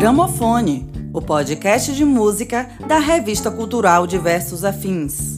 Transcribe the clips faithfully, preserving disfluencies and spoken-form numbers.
Gramofone, o podcast de música da revista cultural Diversos Afins.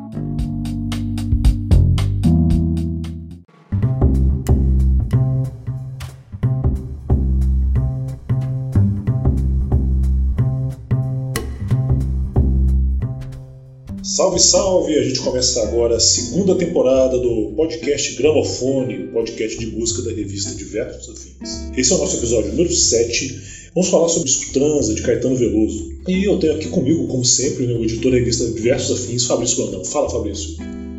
Salve, salve! A gente começa agora a segunda temporada do podcast Gramofone, o podcast de música da revista Diversos Afins. Esse é o nosso episódio número sete. Vamos falar sobre o disco Transa, de Caetano Veloso. E eu tenho aqui comigo, como sempre, né, o editor da revista Diversos Afins, Fabrício Brandão. Fala, Fabrício.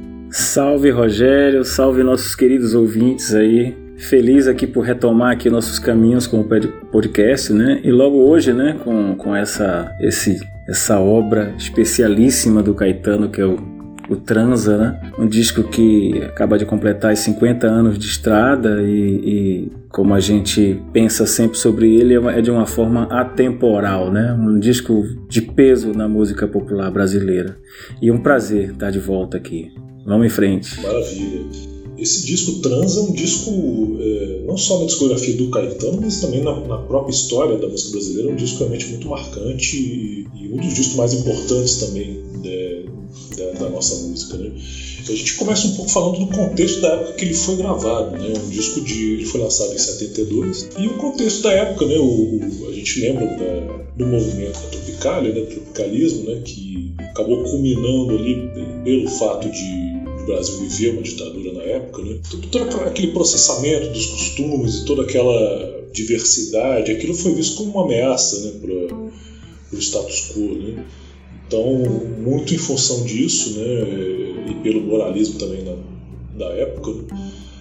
Salve, Rogério. Salve, nossos queridos ouvintes aí. Feliz aqui por retomar aqui nossos caminhos com o podcast, né? E logo hoje, né, com, com essa, esse, essa obra especialíssima do Caetano, que é o, o Transa, né? Um disco que acaba de completar os cinquenta anos de estrada e, e como a gente pensa sempre sobre ele, é de uma forma atemporal, né? Um disco de peso na música popular brasileira. E um prazer estar de volta aqui. Vamos em frente. Maravilha. Esse disco Transa é um disco, é, não só na discografia do Caetano, mas também na, na própria história da música brasileira, é um disco realmente muito marcante e, e um dos discos mais importantes também de, de, da nossa música, né? A gente começa um pouco falando do contexto da época que ele foi gravado, né? Um disco de, ele foi lançado em setenta e dois, e o contexto da época, né? O, o, a gente lembra da, do movimento da Tropicália, né? Do tropicalismo, né? Que acabou culminando ali pelo fato de o Brasil viver uma ditadura na época, né? Todo, todo aquele processamento dos costumes e toda aquela diversidade, aquilo foi visto como uma ameaça, né, para o status quo, né? Então, muito em função disso, né, e pelo moralismo também na, da época, né,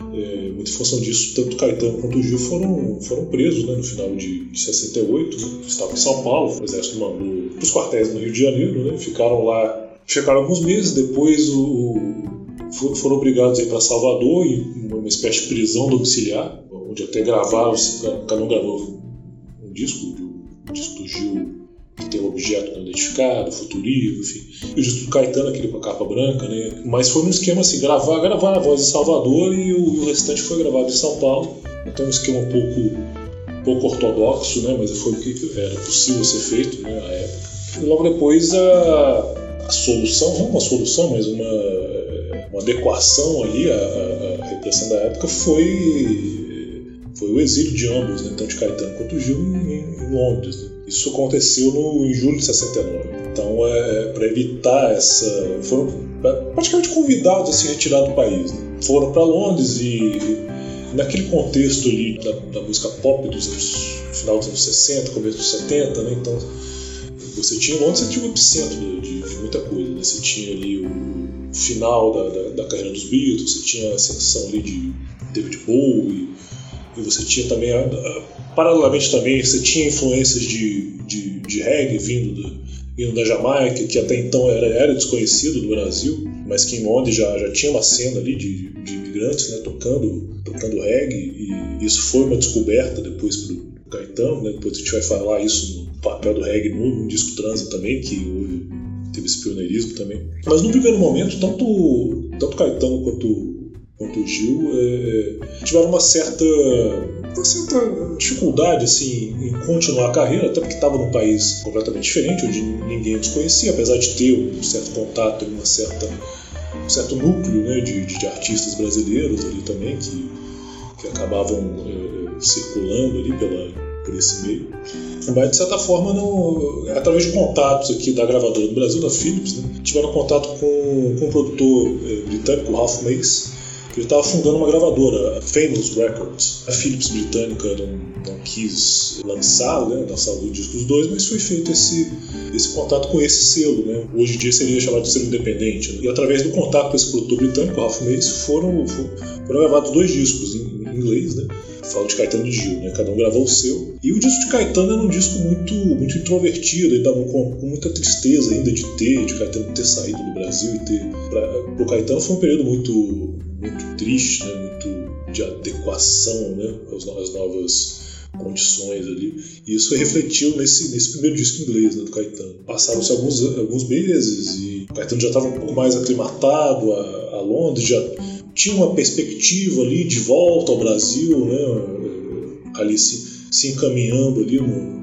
é, muito em função disso, tanto Caetano quanto o Gil foram, foram presos, né, no final de, de sessenta e oito, né? Estavam em São Paulo, o exército mandou para os quartéis no Rio de Janeiro, né? Ficaram lá, ficaram alguns meses, depois o foram obrigados a ir para Salvador, em uma espécie de prisão domiciliar, onde até gravaram, cada um gravou um disco, um disco do Gil que tem um objeto não identificado, futurismo, enfim, e o disco do Caetano, aquele com a capa branca, né? Mas foi um esquema assim, gravar, gravar a voz em Salvador e o, e o restante foi gravado em São Paulo, então um esquema um pouco, um pouco ortodoxo, né? Mas foi o que era possível ser feito, né, na época. E logo depois a, a solução, não uma solução, mas uma uma adequação ali à, à repressão da época foi, foi o exílio de ambos, né, tanto de Caetano quanto Gil, em, em Londres, né. Isso aconteceu no, em julho de sessenta e nove. Então, é, para evitar essa... foram praticamente convidados a se retirar do país, né. Foram para Londres e, naquele contexto ali da, da música pop dos anos, final dos anos sessenta, começo dos setenta, né, então você tinha em Londres, você tinha um epicentro de, de, de muita coisa, né. Você tinha ali o final da, da, da carreira dos Beatles, você tinha a ascensão ali de David Bowie, e você tinha também, a, a, paralelamente também, você tinha influências de, de, de reggae vindo da, vindo da Jamaica, que até então era, era desconhecido no Brasil, mas que em Londres já, já tinha uma cena ali de, de imigrantes, né, tocando, tocando reggae, e isso foi uma descoberta depois para o Caetano, né, depois a gente vai falar isso no papel do reggae no, no disco Transa também, que hoje teve esse pioneirismo também. Mas no primeiro momento, tanto, tanto Caetano quanto, quanto o Gil é, tiveram uma certa, uma certa dificuldade assim, em continuar a carreira, até porque estava num país completamente diferente, onde ninguém os conhecia, apesar de ter um certo contato, uma certa, um certo núcleo, né, de, de, de artistas brasileiros ali também, que, que acabavam é, circulando ali pela por esse meio, mas de certa forma, no, através de contatos aqui da gravadora do Brasil, da Philips, né, tiveram contato com, com um produtor eh, britânico, Ralph Mace, que ele estava fundando uma gravadora, a Famous Records. A Philips britânica não, não quis lançar, né, lançar o disco dos dois, mas foi feito esse, esse contato com esse selo, né, hoje em dia seria chamado de selo independente, né, e através do contato com esse produtor britânico, Ralph Mace, foram, foram, foram gravados dois discos em, em inglês, né. Falo de Caetano e Gil, né? Cada um gravou o seu. E o disco de Caetano era um disco muito, muito introvertido, ainda com, com muita tristeza ainda de ter, de Caetano ter saído do Brasil e ter... Para o Caetano foi um período muito, muito triste, né? Muito de adequação, né? às, às novas condições ali. E isso refletiu nesse, nesse primeiro disco inglês, né, do Caetano. Passaram-se alguns, alguns meses e o Caetano já estava um pouco mais aclimatado a, a Londres, já tinha uma perspectiva ali de volta ao Brasil, né, ali se, se encaminhando ali no,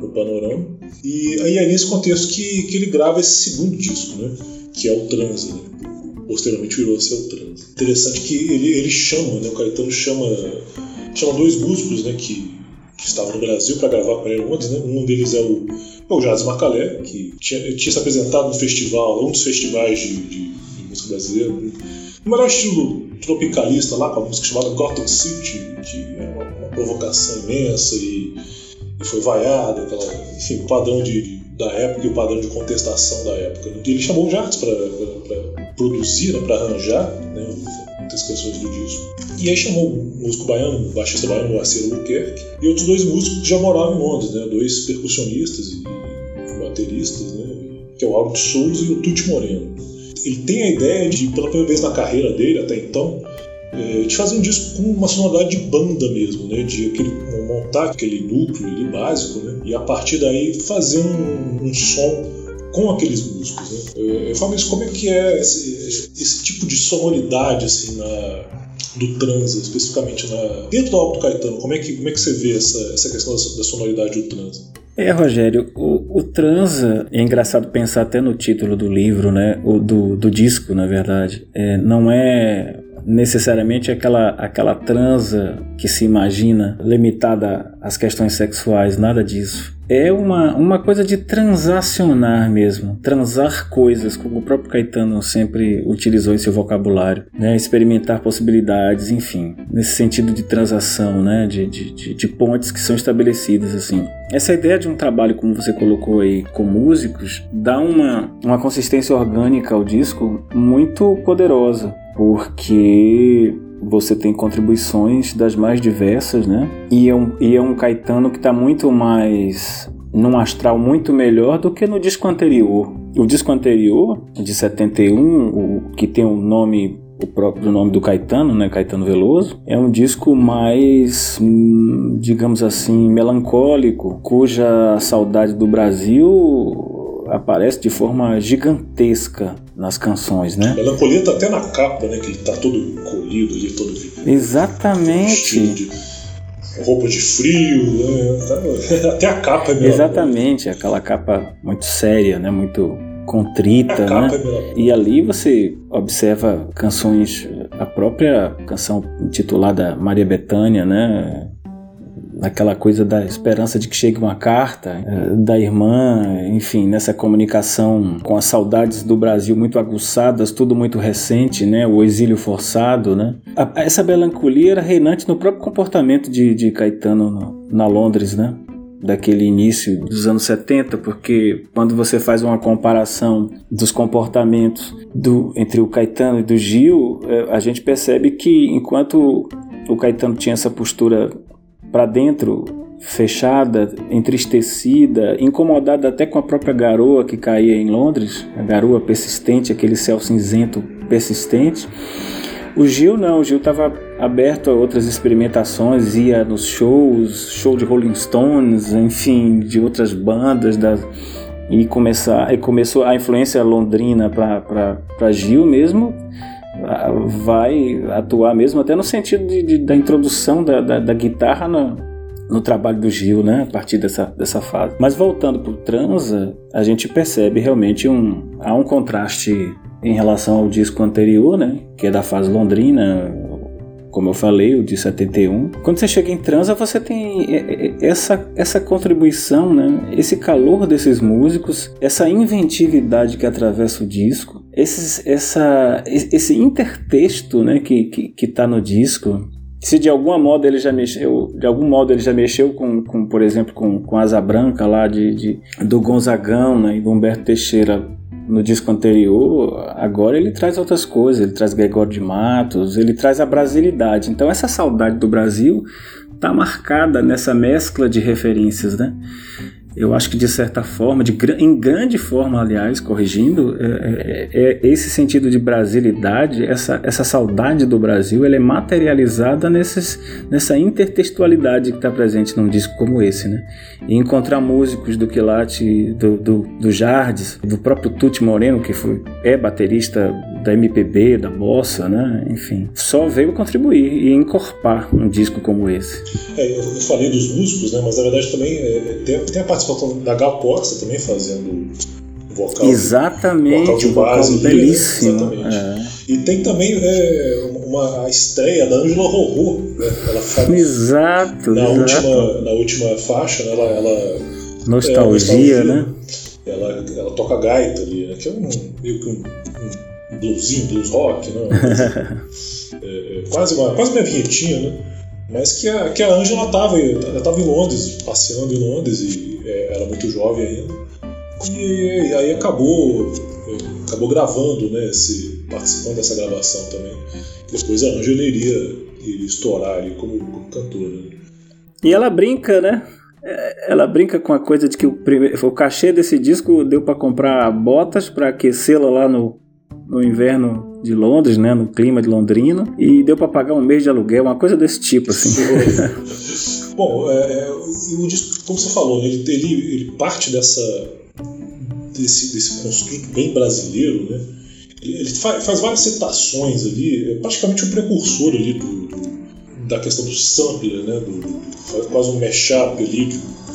no Panorama. E aí é nesse contexto que, que ele grava esse segundo disco, né? Que é o Transa, né? Posteriormente virou a ser o Transa. Interessante que ele, ele chama, né? O Caetano chama, chama dois músicos, né? que, que estavam no Brasil para gravar com ele em Londres, né? Um deles é o, é o Jazz Macalé, que tinha, tinha se apresentado no festival, um dos festivais de, de, de música brasileira, né? No melhor estilo tropicalista lá, com a música chamada Gotham City, que é uma, uma provocação imensa e, e foi vaiada, aquela, enfim, o padrão de, de, da época e o padrão de contestação da época. Né? E ele chamou o Jazz para produzir, né, para arranjar, né, muitas canções do disco. E aí chamou um músico baiano, um baixista baiano, o Arcelo Albuquerque, e outros dois músicos que já moravam em Londres, né, dois percussionistas e, e bateristas, né, que é o Álvaro de Souza e o Tuti Moreno. Ele tem a ideia de, pela primeira vez na carreira dele até então, é, de fazer um disco com uma sonoridade de banda mesmo, né? De aquele, montar aquele núcleo ali básico, né? E a partir daí fazer um, um som com aqueles músicos, né? É, eu falo isso, como é que é esse, esse tipo de sonoridade assim, na, do Transa, especificamente na, dentro do álbum do Caetano, como é que, como é que você vê essa, essa questão da, da sonoridade do Transa? É, Rogério, o, o Transa, é engraçado pensar até no título do livro, né, o do, do disco, na verdade, é, não é necessariamente aquela, aquela transa que se imagina limitada às questões sexuais, nada disso. É uma, uma coisa de transacionar mesmo, transar coisas, como o próprio Caetano sempre utilizou em seu vocabulário, né? Experimentar possibilidades, enfim, nesse sentido de transação, né? de, de, de, de pontes que são estabelecidas. Assim. Essa ideia de um trabalho, como você colocou aí, com músicos, dá uma, uma consistência orgânica ao disco muito poderosa, porque você tem contribuições das mais diversas, né? E é um, e é um Caetano que está muito mais num astral muito melhor do que no disco anterior. O disco anterior, de setenta e um, o, que tem o nome, o próprio nome do Caetano, né? Caetano Veloso, é um disco mais, digamos assim, melancólico, cuja saudade do Brasil aparece de forma gigantesca nas canções, né? A melancolia tá até na capa, né? Que ele tá todo encolhido ali, todo... Exatamente. De roupa de frio, né? Até a capa é melancolia. Exatamente, aquela capa muito séria, né? Muito contrita, a né? capa é melancolia. E ali você observa canções, a própria canção intitulada Maria Bethânia, né? Aquela coisa da esperança de que chegue uma carta da irmã, enfim, nessa comunicação com as saudades do Brasil muito aguçadas, tudo muito recente, né? O exílio forçado, né? A, essa melancolia era reinante no próprio comportamento de, de Caetano no, na Londres, né? Daquele início dos anos setenta, porque quando você faz uma comparação dos comportamentos do, entre o Caetano e do Gil, a gente percebe que enquanto o Caetano tinha essa postura para dentro, fechada, entristecida, incomodada até com a própria garoa que caía em Londres, a garoa persistente, aquele céu cinzento persistente. O Gil não, o Gil estava aberto a outras experimentações, ia nos shows, show de Rolling Stones, enfim, de outras bandas, das, e, começar, e começou a influência londrina para Gil mesmo, vai atuar mesmo até no sentido de, de, da introdução da, da, da guitarra no, no trabalho do Gil, né, a partir dessa, dessa fase. Mas voltando para o Transa, a gente percebe realmente um, há um contraste em relação ao disco anterior, né, que é da fase londrina, como eu falei, o de setenta e um. Quando você chega em Transa, você tem essa, essa contribuição, né? Esse calor desses músicos, essa inventividade que atravessa o disco, esses, essa, esse intertexto, né, que que que está no disco. Se de alguma modo ele já mexeu, de algum modo ele já mexeu com, com por exemplo, com, com Asa Branca lá de, de, do Gonzagão, né, e do Humberto Teixeira no disco anterior, agora ele traz outras coisas, ele traz Gregório de Matos, ele traz a brasilidade. Então essa saudade do Brasil está marcada nessa mescla de referências, né? Eu acho que de certa forma, de, em grande forma, aliás, corrigindo, é, é, é esse sentido de brasilidade, essa, essa saudade do Brasil, ela é materializada nesses, nessa intertextualidade que está presente num disco como esse, né? E encontrar músicos do Quilate, do, do, do Jardes, do próprio Tuti Moreno, que foi, é baterista da M P B, da bossa, né? Enfim, só veio contribuir e encorpar um disco como esse. É, eu falei dos músicos, né? Mas na verdade também é, tem, tem a participação da Gal Costa também fazendo vocal. Exatamente, vocal de vocal base, belíssimo. Né? Exatamente. É. E tem também é, uma, a estreia da Ângela Rorô, né? Ela faz, exato, na, exato. Última, na última faixa, né? ela, ela nostalgia, é, nostalgia, né? Ela, ela toca gaita ali, né? Que é um, meio que um, um bluesinho, blues rock, né? é, é, quase, uma, quase uma vinhetinha, né? Mas que a, que a Ângela estava estava em Londres, passeando em Londres, e é, era muito jovem ainda. E, e aí acabou, acabou gravando, né? Esse, participando dessa gravação também. Depois a Ângela iria, iria estourar ali como, como cantora. Né? E ela brinca, né? Ela brinca com a coisa de que o, primeiro, o cachê desse disco deu para comprar botas para aquecê-la lá no, no inverno de Londres, né, no clima de londrino, e deu para pagar um mês de aluguel, uma coisa desse tipo, assim. Bom, é, é, o disco, como você falou, ele, ele, ele parte dessa, desse, desse construto bem brasileiro, né? Ele, ele faz, faz várias citações ali, é praticamente um precursor ali do, do da questão do sampler, né, do, quase um mashup ali,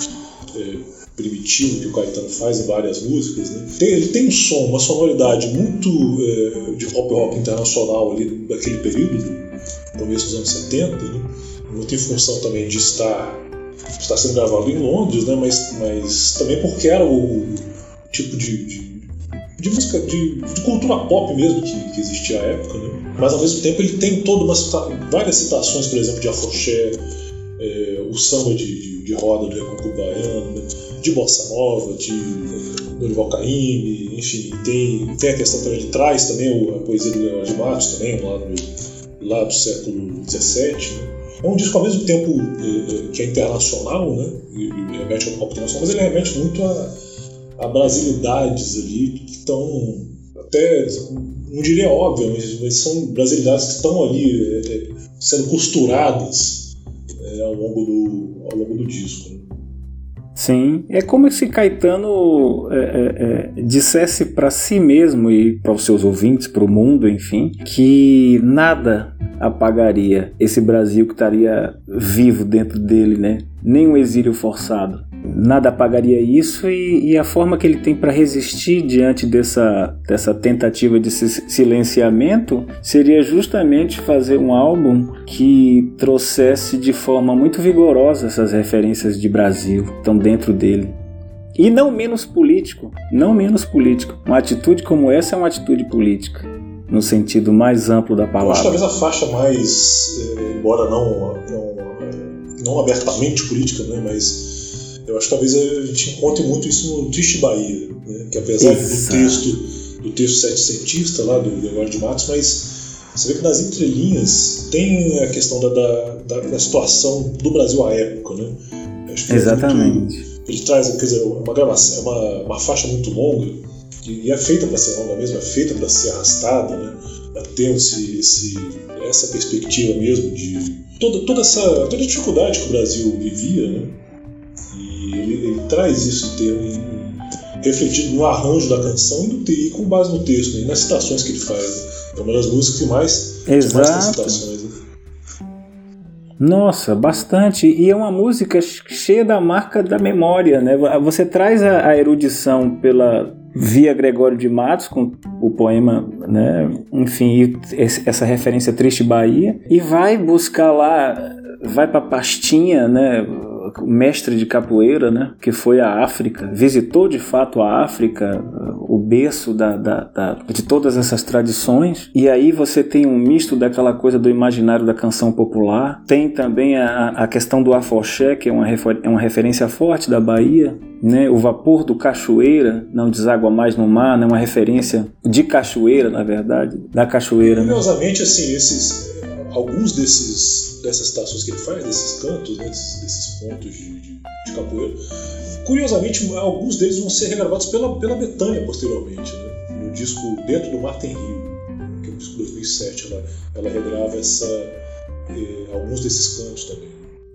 é, primitivo que o Caetano faz em várias músicas. Né. Tem, ele tem um som, uma sonoridade muito é, de pop rock internacional ali daquele período, do começo dos anos setenta, né, muito em função também de estar, de estar sendo gravado em Londres, né, mas, mas também porque era o, o tipo de, de de música, de, de cultura pop mesmo que, que existia à época, né? Mas ao mesmo tempo ele tem toda uma, várias citações, por exemplo, de afoxé, é, o samba de, de, de roda do Recôncavo Baiano, né? De bossa nova, de Dorival Caymmi, enfim, tem, tem a questão também de trás também a poesia do Leonardo de Matos também, lá do, lá do século dezessete, né? É um disco ao mesmo tempo é, que é internacional, né? E, e remete ao pop internacional, mas ele remete muito a a brasilidades ali que estão até, não diria óbvio, mas, mas são brasilidades que estão ali é, é, sendo costuradas é, ao, longo do, ao longo do disco. Né? Sim, é como se Caetano é, é, dissesse para si mesmo e para os seus ouvintes, para o mundo, enfim, que nada apagaria esse Brasil que estaria vivo dentro dele, né? Nem um exílio forçado. Nada apagaria isso, e, e a forma que ele tem para resistir diante dessa, dessa tentativa de silenciamento seria justamente fazer um álbum que trouxesse de forma muito vigorosa essas referências de Brasil que estão dentro dele. E não menos político, não menos político. Uma atitude como essa é uma atitude política, no sentido mais amplo da palavra. Eu acho talvez a faixa mais, embora não, não, não abertamente política, né, mas eu acho que talvez a gente encontre muito isso no Triste Bahia, né? Que apesar Exato. do texto do texto setecentista lá do Leonardo de Matos, mas você vê que nas entrelinhas tem a questão da, da, da situação do Brasil à época, né? Acho que Exatamente. É muito, ele traz, quer dizer, uma gravação, uma, uma faixa muito longa e é feita para ser longa mesmo, é feita para ser arrastada, né? Para ter esse, esse, essa perspectiva mesmo de toda, toda essa toda a dificuldade que o Brasil vivia, né? Ele, ele traz isso em termos, em, refletido no arranjo da canção e, no, e com base no texto, né, e nas citações que ele faz. Né? É uma das músicas que mais, que mais tem citações. Né? Nossa, bastante. E é uma música cheia da marca da memória, né? Você traz a, a erudição pela via Gregório de Matos, com o poema, né? Enfim, essa referência Triste Bahia, e vai buscar lá, vai para Pastinha, né? Mestre de capoeira, né, que foi à África, visitou de fato a África, o berço da, da, da, de todas essas tradições, e aí você tem um misto daquela coisa do imaginário da canção popular, tem também a, a questão do afoxé, que é uma, refer, é uma referência forte da Bahia, né, o vapor do cachoeira, não deságua mais no mar, né, uma referência de cachoeira, na verdade, da cachoeira. Curiosamente, né? assim, esses, alguns desses dessas citações que ele faz, desses cantos, né, desses, desses pontos de, de, de capoeira. Curiosamente, alguns deles vão ser regravados pela, pela Bethânia posteriormente, né, no disco Dentro do Mar Tem Rio, que é um disco de dois mil e sete. Ela, ela regrava essa, eh, alguns desses cantos também.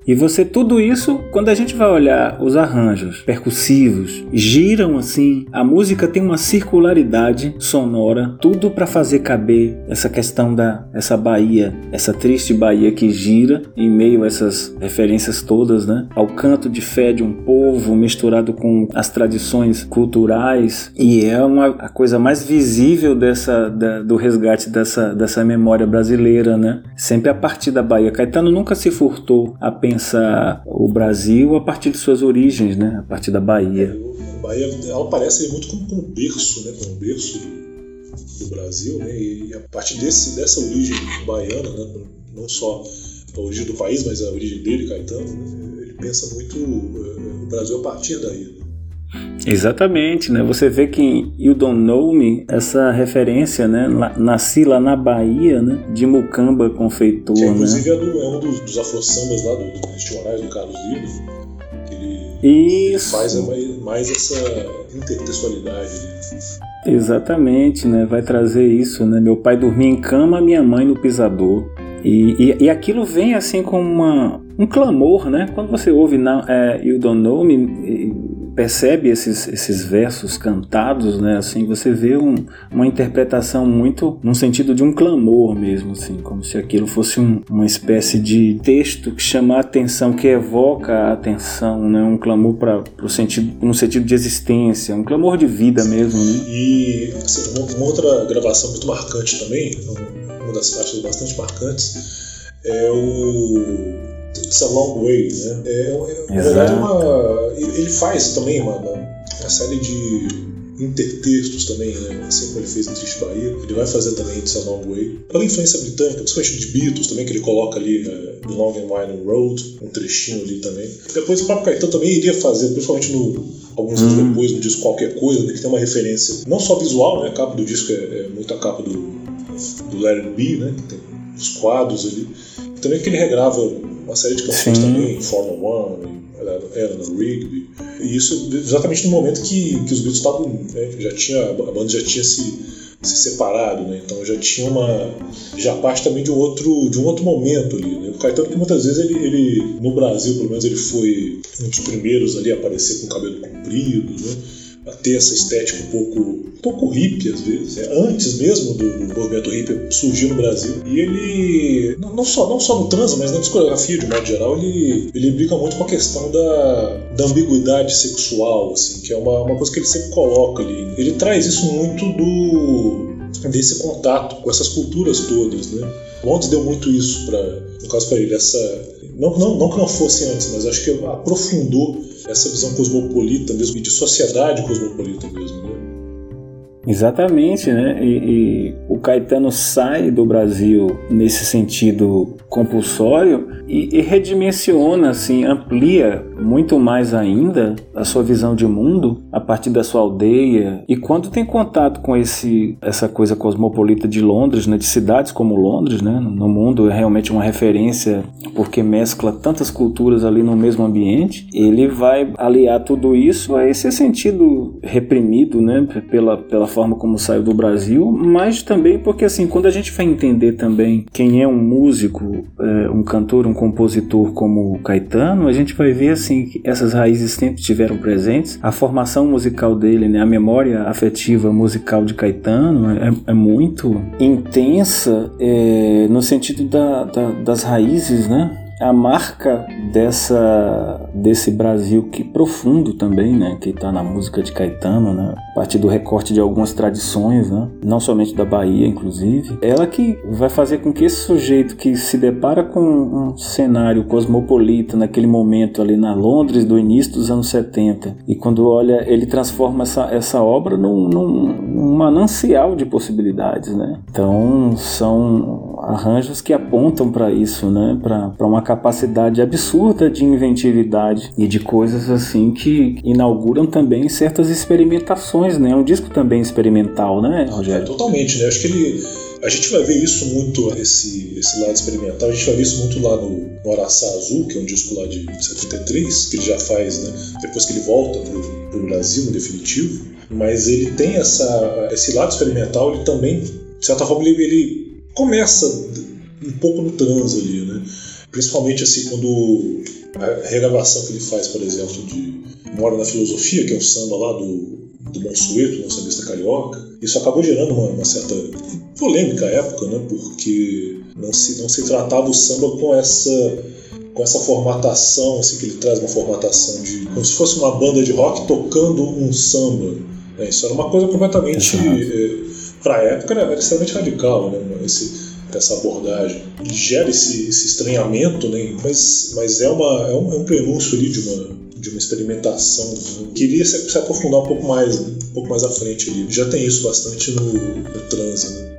E você, tudo isso, quando a gente vai olhar os arranjos percussivos, giram assim, a música tem uma circularidade sonora, tudo para fazer caber essa questão da essa Bahia, essa triste Bahia que gira em meio a essas referências todas, né? Ao canto de fé de um povo misturado com as tradições culturais, e é uma a coisa mais visível dessa, da, do resgate dessa, dessa memória brasileira, né? Sempre a partir da Bahia. Caetano nunca se furtou a pensar o Brasil a partir de suas origens, né? A partir da Bahia. A Bahia, ela aparece muito como, como berço, né? Como berço do, do Brasil, né? E a partir desse, dessa origem baiana, né? Não só a origem do país, mas a origem dele, Caetano, né? Ele pensa muito uh, o Brasil a partir daí, né? Exatamente, né? Você vê que em You Don't Know Me, essa referência, né? Nasci lá na Bahia, né? De Mucamba Confeitor, que, inclusive, né? é, do, é um dos, dos afro-sambas lá do, do Festivais do Carlos Livre, que ele, ele faz mais, mais essa intertextualidade. Exatamente, né? Vai trazer isso, né? Meu pai dormia em cama, minha mãe no pisador. E, e, e aquilo vem assim como uma, um clamor, né? Quando você ouve na, é, You Don't Know Me, percebe esses, esses versos cantados, né? Assim, você vê um, uma interpretação muito no sentido de um clamor mesmo, assim, como se aquilo fosse um, uma espécie de texto que chama a atenção, que evoca a atenção, né? Um clamor para o sentido, no sentido de existência, um clamor de vida mesmo, né? E assim, uma, uma outra gravação muito marcante também, uma das faixas bastante marcantes, é o It's a Long Way, né? É, é, é uma, ele faz também uma, uma série de intertextos também, né? Assim como ele fez em Triste Bahia, ele vai fazer também It's a Long Way. Pela influência britânica, principalmente de Beatles também, que ele coloca ali uh, The Long and Winding Road, um trechinho ali também. Depois o próprio Caetano também iria fazer, principalmente no, alguns anos hum. depois, no disco Qualquer Coisa, né? Que tem uma referência não só visual, né? A capa do disco é, é muito a capa do, do Let It Be, né? Que tem os quadros ali. E também que ele regrava uma série de canções Sim. também, Formula One, Eleanor Rigby, e isso exatamente no momento que, que os Beatles estavam, né, já tinha, a banda já tinha se, se separado, né, então já tinha uma, já parte também de um outro, de um outro momento ali, né. O Caetano, que muitas vezes ele, ele, no Brasil pelo menos, ele foi um dos primeiros ali a aparecer com o cabelo comprido, né, a ter essa estética um pouco, um pouco hippie às vezes, né? Antes mesmo do, do movimento hippie surgir no Brasil. E ele, não, não, só, não só no transa, mas na discografia de modo geral, ele, ele brinca muito com a questão da, da ambiguidade sexual, assim, que é uma, uma coisa que ele sempre coloca ali. Ele traz isso muito do, desse contato com essas culturas todas, né? Londres deu muito isso, pra, no caso para ele, essa... Não, não, não que não fosse antes, mas acho que aprofundou essa visão cosmopolita mesmo, e de sociedade cosmopolita mesmo, né? Exatamente, né? E, e o Caetano sai do Brasil nesse sentido compulsório e, e redimensiona, assim, amplia muito mais ainda a sua visão de mundo a partir da sua aldeia. E quando tem contato com esse, essa coisa cosmopolita de Londres, né? De cidades como Londres, né? No mundo é realmente uma referência porque mescla tantas culturas ali no mesmo ambiente. Ele vai aliar tudo isso a esse sentido reprimido, né? Pela, pela forma como saiu do Brasil, mas também porque, assim, quando a gente vai entender também quem é um músico, é, um cantor, um compositor como o Caetano, a gente vai ver, assim, que essas raízes sempre estiveram presentes. A formação musical dele, né, a memória afetiva musical de Caetano é, é muito intensa, é, no sentido da, da, das raízes, né? A marca dessa, desse Brasil que profundo também, né, que está na música de Caetano, né, a partir do recorte de algumas tradições, né, não somente da Bahia, inclusive, ela que vai fazer com que esse sujeito que se depara com um cenário cosmopolita naquele momento ali na Londres do início dos anos setenta, e quando olha, ele transforma essa, essa obra num, num, num manancial de possibilidades, né. Então são arranjos que apontam para isso, né, para uma capacidade absurda de inventividade e de coisas assim que inauguram também certas experimentações, né? É um disco também experimental, né, Rogério? É, totalmente, né? Acho que ele... A gente vai ver isso muito, esse, esse lado experimental, a gente vai ver isso muito lá no, no Araçá Azul, que é um disco lá de setenta e três, que ele já faz, né? Depois que ele volta pro, pro Brasil, no definitivo. Mas ele tem essa, esse lado experimental, ele também, de certa forma, ele, ele começa um pouco no transe ali, né? principalmente assim quando a regravação que ele faz, por exemplo, de Mora na Filosofia, que é o samba lá do, do Monsueto, um sambista carioca, isso acabou gerando uma, uma certa polêmica à época, né? Porque não se, não se tratava o samba com essa, com essa formatação, assim, que ele traz uma formatação de como se fosse uma banda de rock tocando um samba. Né? Isso era uma coisa completamente, é, para a época, era extremamente radical, né? Esse, essa abordagem. Gera esse, esse estranhamento, né? mas, mas é, uma, é, um, é um prenúncio ali de uma, de uma experimentação. Né? Queria se, se aprofundar um pouco mais, né? um pouco mais à frente ali. Já tem isso bastante no, no transe. Né?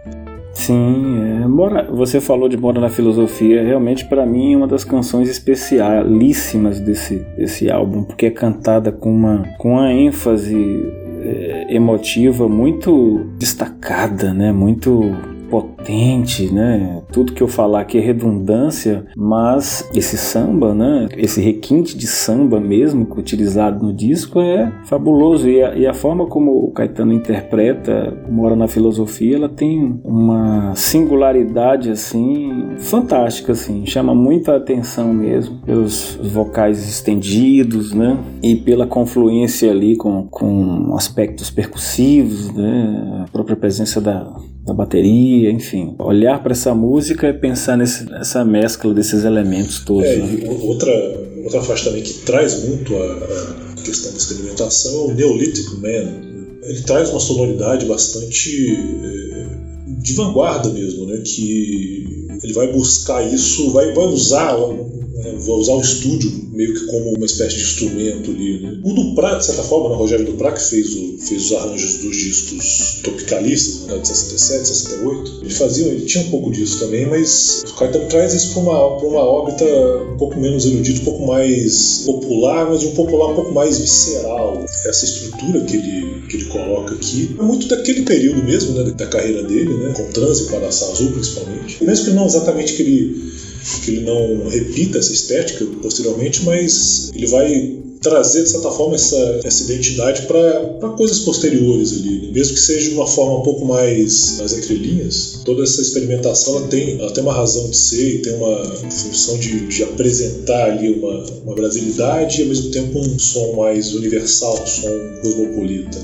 Sim, é, Mora, você falou de Mora na Filosofia, realmente para mim é uma das canções especialíssimas desse, desse álbum, porque é cantada com uma, com uma ênfase é, emotiva muito destacada, né? Muito potente, né? Tudo que eu falar aqui é redundância, mas esse samba, né? Esse requinte de samba mesmo utilizado no disco é fabuloso, e a, e a forma como o Caetano interpreta Mora na Filosofia, ela tem uma singularidade assim fantástica, assim, chama muita atenção mesmo pelos vocais estendidos, né? E pela confluência ali com, com aspectos percussivos, né? A própria presença da da bateria, enfim. Olhar para essa música e pensar nesse, nessa mescla desses elementos todos. É, né? outra, outra faixa também que traz muito a, a questão da experimentação é o Neolithic Man. Ele traz uma sonoridade bastante é, de vanguarda mesmo, né? Que ele vai buscar isso, vai, vai usar... Vou usar o estúdio meio que como uma espécie de instrumento ali, né? O Duprat, de certa forma, né? O Rogério Duprat, que fez, o, fez os arranjos dos discos tropicalistas, né? De sessenta e sete, sessenta e oito, ele fazia, ele tinha um pouco disso também, mas o Caetano traz isso para uma, para uma órbita um pouco menos erudita, um pouco mais popular, mas de um popular um pouco mais visceral. Essa estrutura que ele, que ele coloca aqui é muito daquele período mesmo, né? Da carreira dele, né? Com Transe, com Araçá Azul, principalmente. Mesmo que não exatamente que ele que ele não repita essa estética posteriormente, mas ele vai trazer, de certa forma, essa, essa identidade para coisas posteriores ali, né? Mesmo que seja de uma forma um pouco mais nas entrelinhas, toda essa experimentação ela tem, ela tem uma razão de ser e tem uma função de, de apresentar ali uma, uma brasilidade e ao mesmo tempo um som mais universal, um som cosmopolita.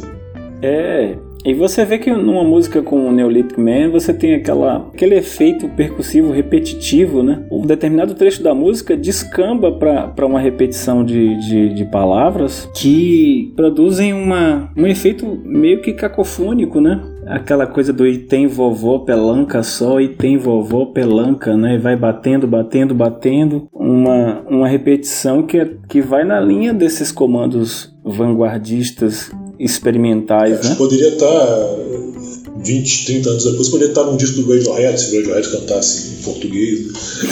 É... E você vê que numa música com o Neolithic Man você tem aquela, aquele efeito percussivo repetitivo, né? Um determinado trecho da música descamba para uma repetição de, de, de palavras que produzem uma, um efeito meio que cacofônico, né? Aquela coisa do e tem vovó pelanca só, e tem vovó pelanca, né? E vai batendo, batendo, batendo. Uma, uma repetição que, é, que vai na linha desses comandos vanguardistas experimentais, é, né? Poderia estar vinte, trinta anos depois, poderia estar num disco do Radiohead, se o Radiohead cantasse em português.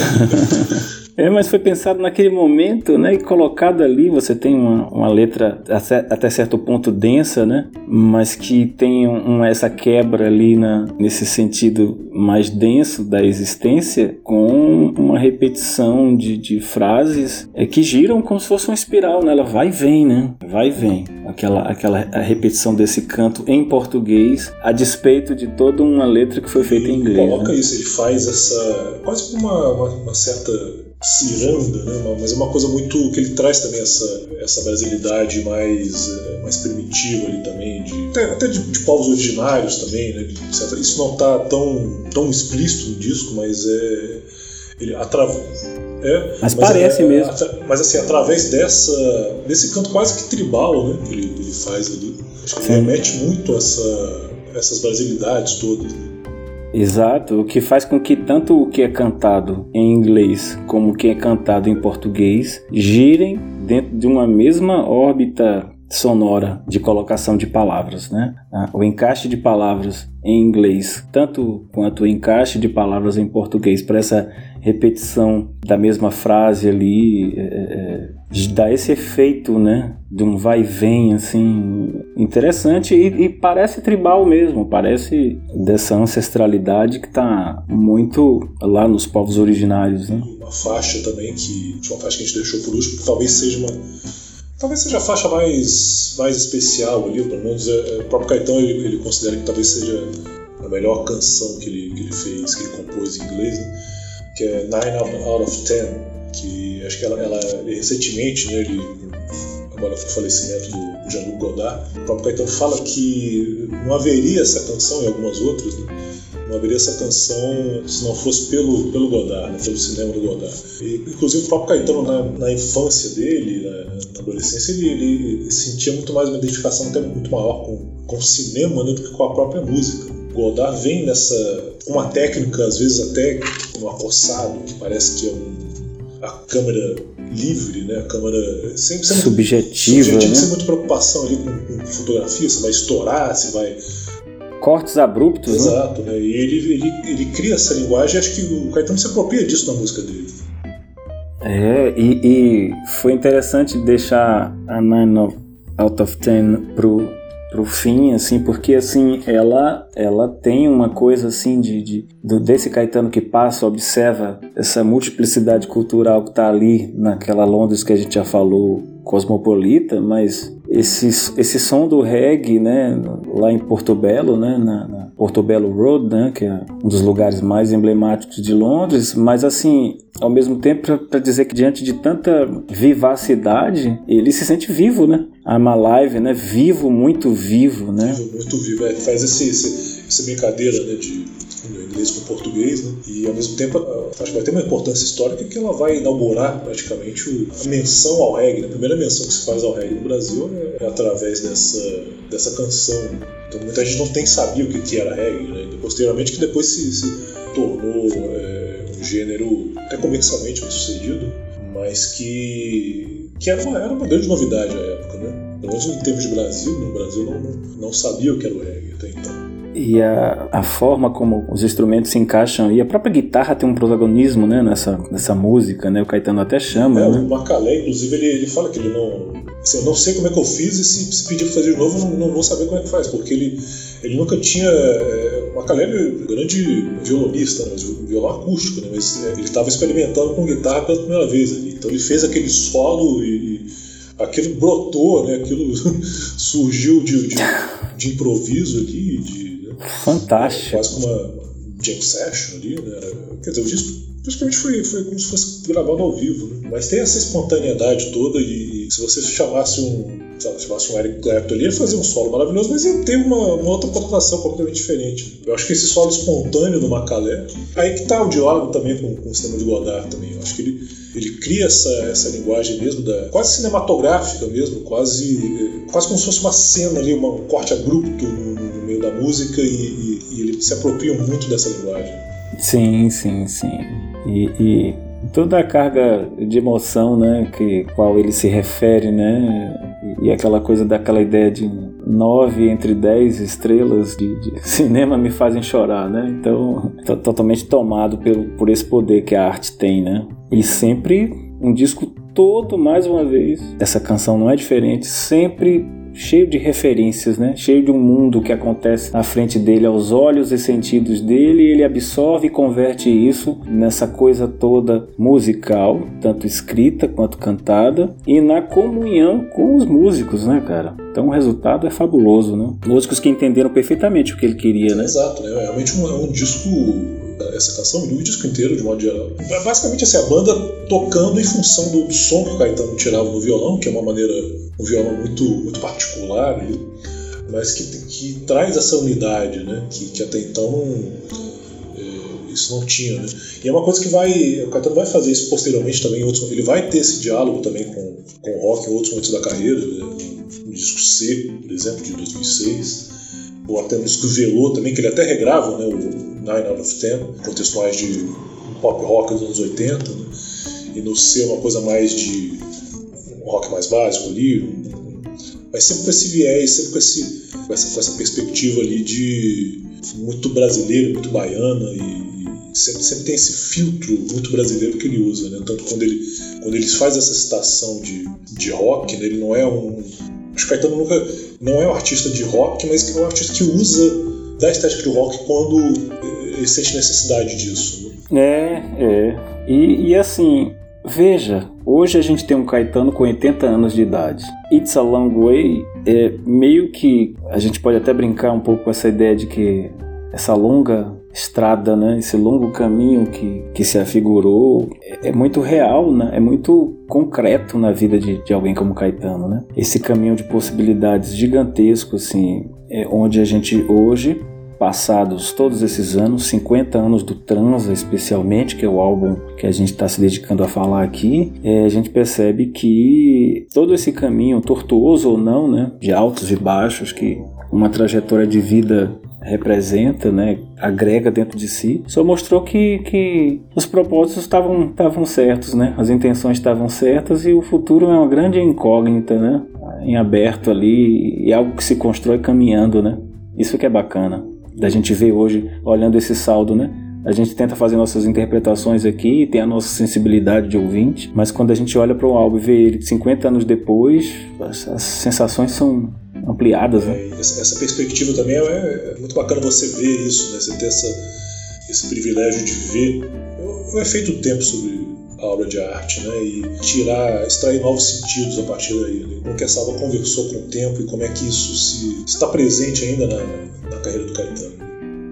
É, mas foi pensado naquele momento, né, e colocado ali. Você tem uma, uma letra até certo ponto densa, né, mas que tem um, essa quebra ali na, nesse sentido mais denso da existência, com uma repetição de, de frases é, que giram como se fosse uma espiral, né? Ela vai e vem, né? Vai e vem. Aquela, aquela a repetição desse canto em português, a despeito de toda uma letra que foi feita ele em inglês. Ele coloca, né? Isso, ele faz essa... quase como uma, uma, uma certa... ciranda, né? Mas é uma coisa muito que ele traz também essa, essa brasilidade mais, é, mais primitiva ali também, de, até, até de, de povos originários também, né? Etcétera. Isso não está tão, tão explícito no disco, mas é, ele através é, mas, mas parece é, mesmo. Atra, mas assim, através dessa, desse canto quase que tribal, né? Que ele, ele faz ali, acho que ele remete muito a essa, essas brasilidades todas, né? Exato, o que faz com que tanto o que é cantado em inglês como o que é cantado em português girem dentro de uma mesma órbita sonora de colocação de palavras, né? O encaixe de palavras em inglês, tanto quanto o encaixe de palavras em português, para essa repetição da mesma frase ali, é, é, dá esse efeito, né, de um vai e vem assim, interessante e, e parece tribal mesmo, parece dessa ancestralidade que está muito lá nos povos originários, né? Uma faixa também, que uma faixa que a gente deixou por último, que talvez seja uma Talvez seja a faixa mais, mais especial ali, pelo menos é, o próprio Caetano ele, ele considera que talvez seja a melhor canção que ele, que ele fez, que ele compôs em inglês, né? Que é Nine Out of Ten. acho que ela, ela recentemente, né, ele, agora com o falecimento do Jean-Luc Godard, o próprio Caetano fala que não haveria essa canção e algumas outras, né? Não haveria essa canção se não fosse pelo, pelo Godard, né, pelo cinema do Godard. E, inclusive o próprio Caetano, na, na infância dele, na, na adolescência, ele, ele sentia muito mais uma identificação até muito maior com, com o cinema, né, do que com a própria música. O Godard vem nessa, uma técnica, às vezes até um acossado, que parece que é um, a câmera livre, né, a câmera sempre, sempre subjetiva, subjetiva, né? sem muita preocupação ali com, com fotografia, se vai estourar, se vai... Cortes abruptos, exato, né? né? E ele, ele, ele cria essa linguagem, acho que o Caetano se apropria disso na música dele. É, e, e foi interessante deixar a nine out of ten pro, pro fim, assim, porque assim, ela, ela tem uma coisa assim de, de, do, desse Caetano que passa, observa essa multiplicidade cultural que está ali naquela Londres que a gente já falou, cosmopolita, mas esse, esse som do reggae, né, lá em Portobello, né, na, na Portobello Road, né, que é um dos lugares mais emblemáticos de Londres, mas assim, ao mesmo tempo para dizer que diante de tanta vivacidade, ele se sente vivo, né? I'm alive, né? Vivo, muito vivo, né? Vivo, muito vivo. É, faz esse, esse, essa brincadeira, né, de inglês com português, né? E ao mesmo tempo acho que vai ter uma importância histórica que ela vai inaugurar praticamente o, a menção ao reggae, né? A primeira menção que se faz ao reggae no Brasil é, é através dessa, dessa canção. Então muita gente não tem sabia o que, que era reggae, né? E posteriormente que depois se, se tornou é, um gênero até comercialmente bem sucedido, mas que, que era, uma, era uma grande novidade à época, né? Pelo menos em termos de Brasil, no Brasil não, não, não sabia o que era o reggae até então. E a, a forma como os instrumentos se encaixam, e a própria guitarra tem um protagonismo, né, nessa, nessa música, né? O Caetano até chama, é, né? O Macalé, inclusive, ele, ele fala que ele não... Assim, eu não sei como é que eu fiz, e se, se pedir pra fazer de novo, eu não, não vou saber como é que faz, porque ele, ele nunca tinha... É, o Macalé é um grande violonista, né, violão acústico, né, mas ele estava experimentando com guitarra pela primeira vez ali. Então ele fez aquele solo e, e aquilo brotou, né, aquilo surgiu de, de, de improviso ali, de... Fantástico. Quase como uma jam session ali, né? Quer dizer, o disco praticamente foi, foi como se fosse gravado ao vivo, né? Mas tem essa espontaneidade toda e, e se você chamasse um, sabe, chamasse um Eric Clapton ali, ia fazer um solo maravilhoso, mas ia ter uma, uma outra conotação completamente diferente. Eu acho que esse solo espontâneo do Macalé, aí que tá o diálogo também com, com o cinema de Godard também. Eu acho que ele, ele cria essa, essa linguagem mesmo, da, quase cinematográfica mesmo, quase, quase como se fosse uma cena ali, uma, um corte abrupto no, no meio da música e, e, e ele se apropria muito dessa linguagem. Sim, sim, sim. E, e toda a carga de emoção, né, que qual ele se refere, né, e, e aquela coisa daquela ideia de nove entre dez estrelas de, de cinema me fazem chorar, né? Então, tô totalmente tomado pelo, por esse poder que a arte tem, né? E sempre um disco todo, mais uma vez, essa canção não é diferente, sempre cheio de referências, né? Cheio de um mundo que acontece na frente dele, aos olhos e sentidos dele, e ele absorve e converte isso nessa coisa toda musical, tanto escrita quanto cantada, e na comunhão com os músicos, né, cara? Então o resultado é fabuloso, né? Músicos que entenderam perfeitamente o que ele queria, né? Exato, né? É realmente um, é um disco... Essa canção, o disco inteiro, de modo geral. Basicamente, assim, a banda tocando em função do, do som que o Caetano tirava no violão, que é uma maneira, um violão muito, muito particular, mas que, que traz essa unidade, né? Que, que até então não, é, isso não tinha, né? E é uma coisa que vai, o Caetano vai fazer isso posteriormente também, em outros, ele vai ter esse diálogo também com, com o rock em outros momentos da carreira, né? No disco C, por exemplo, de dois mil e seis, ou até no disco Velô também, que ele até regrava, né? O nine out of ten, contextuais de pop rock dos anos oitenta, né? E no C uma coisa mais de um rock mais básico ali, um, mas sempre com esse viés, sempre com, esse, com, essa, com essa perspectiva ali de muito brasileiro, muito baiana, e, e sempre, sempre tem esse filtro muito brasileiro que ele usa, né? Tanto quando ele, quando ele faz essa citação de, de rock, né? Ele não é um... Acho que o Caetano nunca, não é um artista de rock, mas que é um artista que usa da estética do rock quando ele sente necessidade disso, né? É, é. E, e assim, veja, hoje a gente tem um Caetano com oitenta anos de idade. It's a Long Way é meio que... A gente pode até brincar um pouco com essa ideia de que essa longa estrada, né? Esse longo caminho que, que se afigurou é, é muito real, né? É muito concreto na vida de, de alguém como Caetano, né? Esse caminho de possibilidades gigantesco, assim, é onde a gente hoje, passados todos esses anos, cinquenta anos do Transa especialmente, que é o álbum que a gente está se dedicando a falar aqui, é, a gente percebe que todo esse caminho, tortuoso ou não, né, de altos e baixos, que uma trajetória de vida representa, né, agrega dentro de si, só mostrou que, que os propósitos estavam estavam certos, né, as intenções estavam certas e o futuro é uma grande incógnita, né, em aberto ali, e algo que se constrói caminhando, né, isso que é bacana da gente ver hoje, olhando esse saldo, né? A gente tenta fazer nossas interpretações aqui, tem a nossa sensibilidade de ouvinte, mas quando a gente olha para o álbum e vê ele cinquenta anos depois, as, as sensações são ampliadas, né? É, essa, essa perspectiva também é, é muito bacana você ver isso, né? Você ter essa, esse privilégio de ver o, o efeito do tempo sobre a obra de arte, né? E tirar, extrair novos sentidos a partir daí, né? Como que essa obra conversou com o tempo e como é que isso se, está presente ainda na, na carreira do Caetano.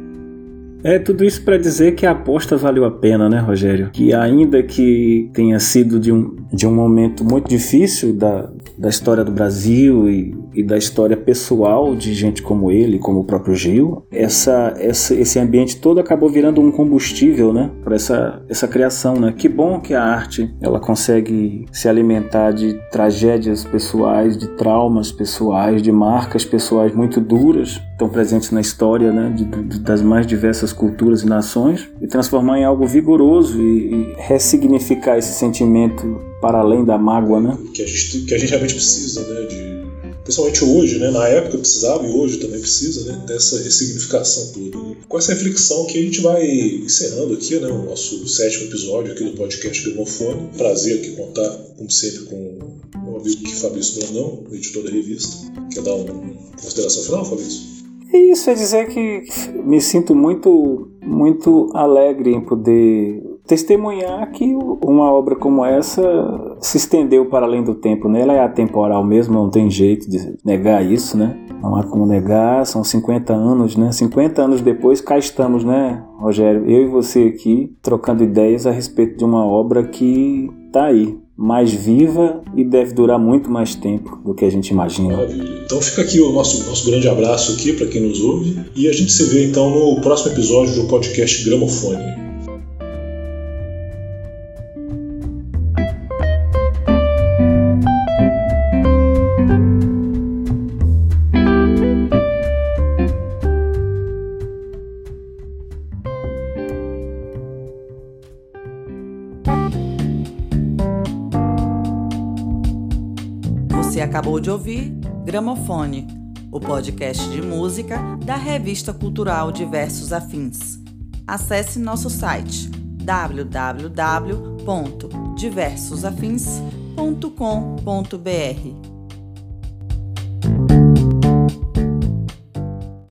É tudo isso para dizer que a aposta valeu a pena, né, Rogério? Que ainda que tenha sido de um, de um momento muito difícil da, da história do Brasil e, e da história pessoal de gente como ele, como o próprio Gil, essa, essa, esse ambiente todo acabou virando um combustível, né, para essa, essa criação, né? Que bom que a arte ela consegue se alimentar de tragédias pessoais, de traumas pessoais, de marcas pessoais muito duras, estão presentes na história, né, de, de, das mais diversas culturas e nações, e transformar em algo vigoroso e, e ressignificar esse sentimento para além da mágoa, né? Que a gente, que a gente realmente precisa, né, de, principalmente hoje, né, na época precisava e hoje também precisa, né, dessa ressignificação toda. Né? Com essa reflexão que a gente vai encerrando aqui, né, o nosso sétimo episódio aqui do podcast Gramofone. Prazer aqui contar, como sempre, com o meu amigo aqui, Fabrício Brandão, editor da revista. Quer dar uma consideração final, Fabrício? Isso é dizer que me sinto muito, muito alegre em poder testemunhar que uma obra como essa se estendeu para além do tempo, né? Ela é atemporal mesmo, não tem jeito de negar isso, né? Não há como negar, são cinquenta anos, né? cinquenta anos depois, cá estamos, né, Rogério? Eu e você aqui, trocando ideias a respeito de uma obra que está aí, mais viva e deve durar muito mais tempo do que a gente imagina. Maravilha. Então fica aqui o nosso, nosso grande abraço aqui para quem nos ouve e a gente se vê então no próximo episódio do podcast Gramofone. Você acabou de ouvir Gramofone, o podcast de música da revista cultural Diversos Afins. Acesse nosso site w w w ponto diversos afins ponto com ponto b r.